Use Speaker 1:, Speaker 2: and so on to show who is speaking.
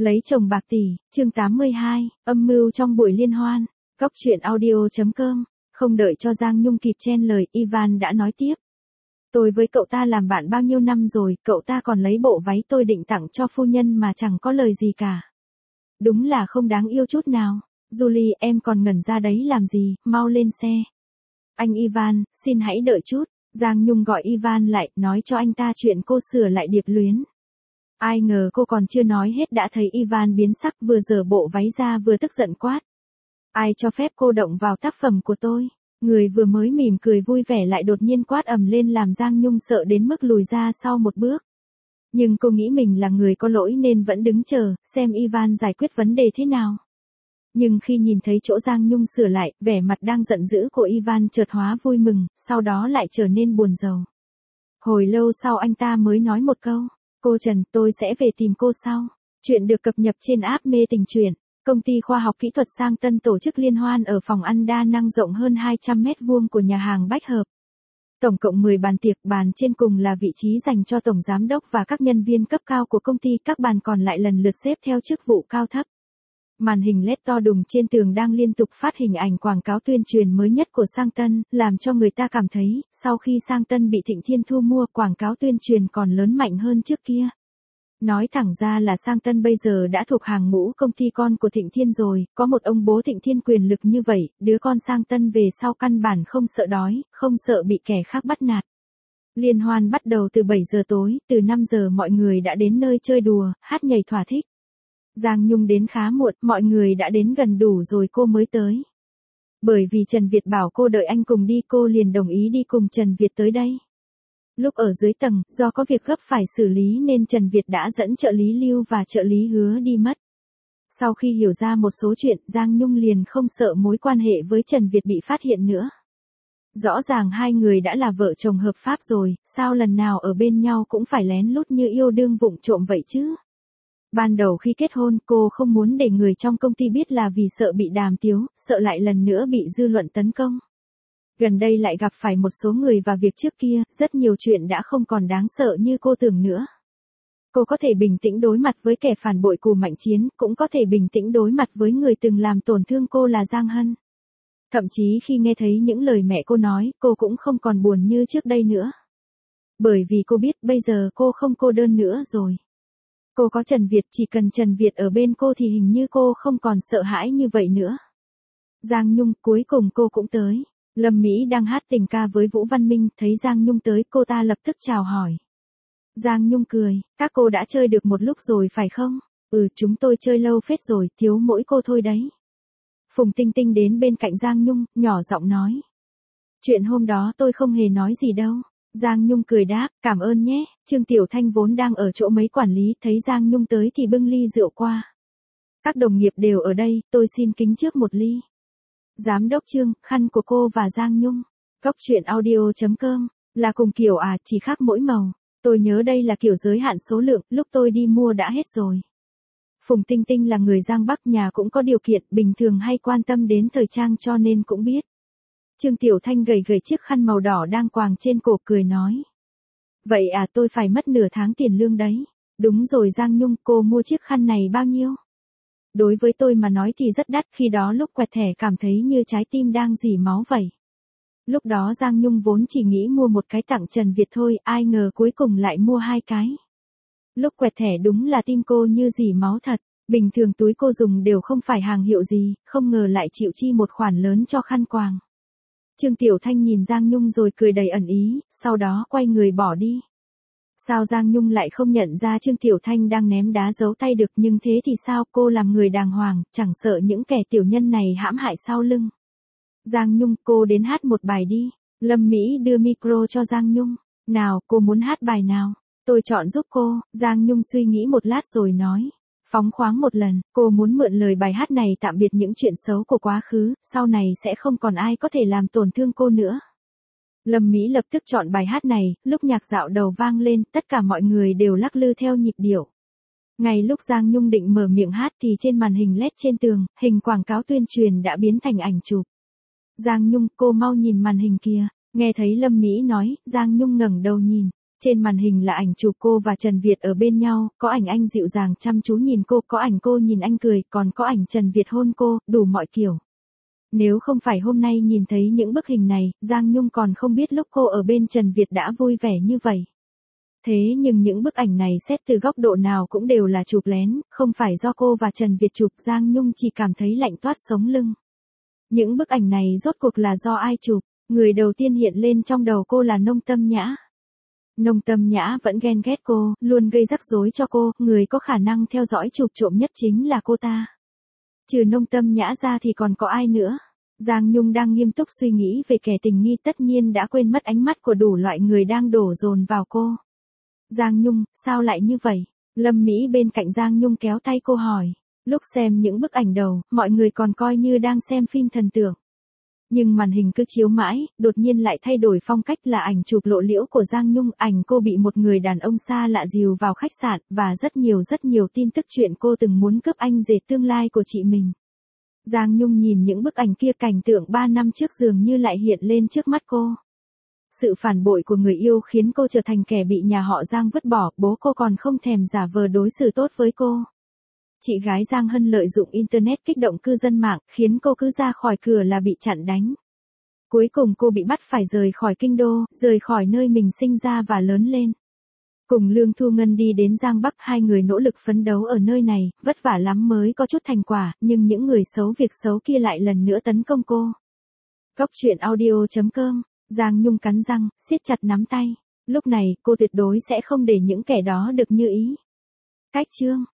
Speaker 1: Lấy chồng bạc tỷ, chương 82, âm mưu trong buổi liên hoan. Cóc truyện audio.com. Không đợi cho Giang Nhung kịp chen lời, Ivan đã nói tiếp. Tôi với cậu ta làm bạn bao nhiêu năm rồi, cậu ta còn lấy bộ váy tôi định tặng cho phu nhân mà chẳng có lời gì cả. Đúng là không đáng yêu chút nào. Julie, em còn ngẩn ra đấy làm gì, mau lên xe. Anh Ivan, xin hãy đợi chút. Giang Nhung gọi Ivan lại, nói cho anh ta chuyện cô sửa lại điệp luyến. Ai ngờ cô còn chưa nói hết đã thấy Ivan biến sắc, vừa giở bộ váy ra vừa tức giận quát. Ai cho phép cô động vào tác phẩm của tôi? Người vừa mới mỉm cười vui vẻ lại đột nhiên quát ầm lên làm Giang Nhung sợ đến mức lùi ra sau một bước. Nhưng cô nghĩ mình là người có lỗi nên vẫn đứng chờ, xem Ivan giải quyết vấn đề thế nào. Nhưng khi nhìn thấy chỗ Giang Nhung sửa lại, vẻ mặt đang giận dữ của Ivan chợt hóa vui mừng, sau đó lại trở nên buồn rầu. Hồi lâu sau anh ta mới nói một câu. Cô Trần, tôi sẽ về tìm cô sau. Chuyện được cập nhật trên app Mê Tình Truyện. Công ty khoa học kỹ thuật Sang Tân tổ chức liên hoan ở phòng ăn đa năng rộng hơn 200 mét vuông của nhà hàng Bách Hợp. Tổng cộng 10 bàn tiệc, bàn trên cùng là vị trí dành cho tổng giám đốc và các nhân viên cấp cao của công ty, các bàn còn lại lần lượt xếp theo chức vụ cao thấp. Màn hình LED to đùng trên tường đang liên tục phát hình ảnh quảng cáo tuyên truyền mới nhất của Sang Tân, làm cho người ta cảm thấy, sau khi Sang Tân bị Thịnh Thiên thu mua, quảng cáo tuyên truyền còn lớn mạnh hơn trước kia. Nói thẳng ra là Sang Tân bây giờ đã thuộc hàng ngũ công ty con của Thịnh Thiên rồi, có một ông bố Thịnh Thiên quyền lực như vậy, đứa con Sang Tân về sau căn bản không sợ đói, không sợ bị kẻ khác bắt nạt. Liên hoan bắt đầu từ 7 giờ tối, từ 5 giờ mọi người đã đến nơi chơi đùa, hát nhảy thỏa thích. Giang Nhung đến khá muộn, mọi người đã đến gần đủ rồi cô mới tới. Bởi vì Trần Việt bảo cô đợi anh cùng đi, cô liền đồng ý đi cùng Trần Việt tới đây. Lúc ở dưới tầng, do có việc gấp phải xử lý nên Trần Việt đã dẫn trợ lý Lưu và trợ lý Hứa đi mất. Sau khi hiểu ra một số chuyện, Giang Nhung liền không sợ mối quan hệ với Trần Việt bị phát hiện nữa. Rõ ràng hai người đã là vợ chồng hợp pháp rồi, sao lần nào ở bên nhau cũng phải lén lút như yêu đương vụng trộm vậy chứ? Ban đầu khi kết hôn, cô không muốn để người trong công ty biết là vì sợ bị đàm tiếu, sợ lại lần nữa bị dư luận tấn công. Gần đây lại gặp phải một số người và việc trước kia, rất nhiều chuyện đã không còn đáng sợ như cô tưởng nữa. Cô có thể bình tĩnh đối mặt với kẻ phản bội Cù Mạnh Chiến, cũng có thể bình tĩnh đối mặt với người từng làm tổn thương cô là Giang Hân. Thậm chí khi nghe thấy những lời mẹ cô nói, cô cũng không còn buồn như trước đây nữa. Bởi vì cô biết bây giờ cô không cô đơn nữa rồi. Cô có Trần Việt, chỉ cần Trần Việt ở bên cô thì hình như cô không còn sợ hãi như vậy nữa. Giang Nhung, cuối cùng cô cũng tới. Lâm Mỹ đang hát tình ca với Vũ Văn Minh, thấy Giang Nhung tới, cô ta lập tức chào hỏi. Giang Nhung cười, các cô đã chơi được một lúc rồi phải không? Chúng tôi chơi lâu phết rồi, thiếu mỗi cô thôi đấy. Phùng Tinh Tinh đến bên cạnh Giang Nhung, nhỏ giọng nói. Chuyện hôm đó tôi không hề nói gì đâu. Giang Nhung cười đáp, cảm ơn nhé. Trương Tiểu Thanh vốn đang ở chỗ mấy quản lý, thấy Giang Nhung tới thì bưng ly rượu qua. Các đồng nghiệp đều ở đây, tôi xin kính trước một ly. Giám đốc Trương, khăn của cô và Giang Nhung. Cóc truyện audio.com, là cùng kiểu à, chỉ khác mỗi màu. Tôi nhớ đây là kiểu giới hạn số lượng, lúc tôi đi mua đã hết rồi. Phùng Tinh Tinh là người Giang Bắc, nhà cũng có điều kiện, bình thường hay quan tâm đến thời trang cho nên cũng biết. Trương Tiểu Thanh gầy gầy chiếc khăn màu đỏ đang quàng trên cổ, cười nói. Vậy à, tôi phải mất nửa tháng tiền lương đấy. Đúng rồi Giang Nhung, cô mua chiếc khăn này bao nhiêu? Đối với tôi mà nói thì rất đắt, khi đó lúc quẹt thẻ cảm thấy như trái tim đang rỉ máu vậy. Lúc đó Giang Nhung vốn chỉ nghĩ mua một cái tặng Trần Việt thôi, ai ngờ cuối cùng lại mua hai cái. Lúc quẹt thẻ đúng là tim cô như rỉ máu thật, bình thường túi cô dùng đều không phải hàng hiệu gì, không ngờ lại chịu chi một khoản lớn cho khăn quàng. Trương Tiểu Thanh nhìn Giang Nhung rồi cười đầy ẩn ý, sau đó quay người bỏ đi. Sao Giang Nhung lại không nhận ra Trương Tiểu Thanh đang ném đá giấu tay được, nhưng thế thì sao, cô làm người đàng hoàng, chẳng sợ những kẻ tiểu nhân này hãm hại sau lưng. Giang Nhung, cô đến hát một bài đi. Lâm Mỹ đưa micro cho Giang Nhung. Nào, cô muốn hát bài nào? Tôi chọn giúp cô. Giang Nhung suy nghĩ một lát rồi nói. Phóng khoáng một lần, cô muốn mượn lời bài hát này tạm biệt những chuyện xấu của quá khứ, sau này sẽ không còn ai có thể làm tổn thương cô nữa. Lâm Mỹ lập tức chọn bài hát này, lúc nhạc dạo đầu vang lên, tất cả mọi người đều lắc lư theo nhịp điệu. Ngay lúc Giang Nhung định mở miệng hát thì trên màn hình LED trên tường, hình quảng cáo tuyên truyền đã biến thành ảnh chụp. Giang Nhung, cô mau nhìn màn hình kìa. Nghe thấy Lâm Mỹ nói, Giang Nhung ngẩng đầu nhìn. Trên màn hình là ảnh chụp cô và Trần Việt ở bên nhau, có ảnh anh dịu dàng chăm chú nhìn cô, có ảnh cô nhìn anh cười, còn có ảnh Trần Việt hôn cô, đủ mọi kiểu. Nếu không phải hôm nay nhìn thấy những bức hình này, Giang Nhung còn không biết lúc cô ở bên Trần Việt đã vui vẻ như vậy. Thế nhưng những bức ảnh này xét từ góc độ nào cũng đều là chụp lén, không phải do cô và Trần Việt chụp, Giang Nhung chỉ cảm thấy lạnh toát sống lưng. Những bức ảnh này rốt cuộc là do ai chụp? Người đầu tiên hiện lên trong đầu cô là Nông Tâm Nhã. Nông Tâm Nhã vẫn ghen ghét cô, luôn gây rắc rối cho cô, người có khả năng theo dõi chụp trộm nhất chính là cô ta. Trừ Nông Tâm Nhã ra thì còn có ai nữa? Giang Nhung đang nghiêm túc suy nghĩ về kẻ tình nghi, tất nhiên đã quên mất ánh mắt của đủ loại người đang đổ dồn vào cô. Giang Nhung, sao lại như vậy? Lâm Mỹ bên cạnh Giang Nhung kéo tay cô hỏi. Lúc xem những bức ảnh đầu, mọi người còn coi như đang xem phim thần tượng. Nhưng màn hình cứ chiếu mãi, đột nhiên lại thay đổi phong cách, là ảnh chụp lộ liễu của Giang Nhung, ảnh cô bị một người đàn ông xa lạ dìu vào khách sạn, và rất nhiều tin tức chuyện cô từng muốn cướp anh rể tương lai của chị mình. Giang Nhung nhìn những bức ảnh kia, cảnh tượng 3 năm trước dường như lại hiện lên trước mắt cô. Sự phản bội của người yêu khiến cô trở thành kẻ bị nhà họ Giang vứt bỏ, bố cô còn không thèm giả vờ đối xử tốt với cô. Chị gái Giang Hân lợi dụng Internet kích động cư dân mạng, khiến cô cứ ra khỏi cửa là bị chặn đánh. Cuối cùng cô bị bắt phải rời khỏi kinh đô, rời khỏi nơi mình sinh ra và lớn lên. Cùng Lương Thu Ngân đi đến Giang Bắc, hai người nỗ lực phấn đấu ở nơi này, vất vả lắm mới có chút thành quả, nhưng những người xấu việc xấu kia lại lần nữa tấn công cô. Cóc truyện audio.com, Giang Nhung cắn răng, siết chặt nắm tay. Lúc này, cô tuyệt đối sẽ không để những kẻ đó được như ý. Cách chương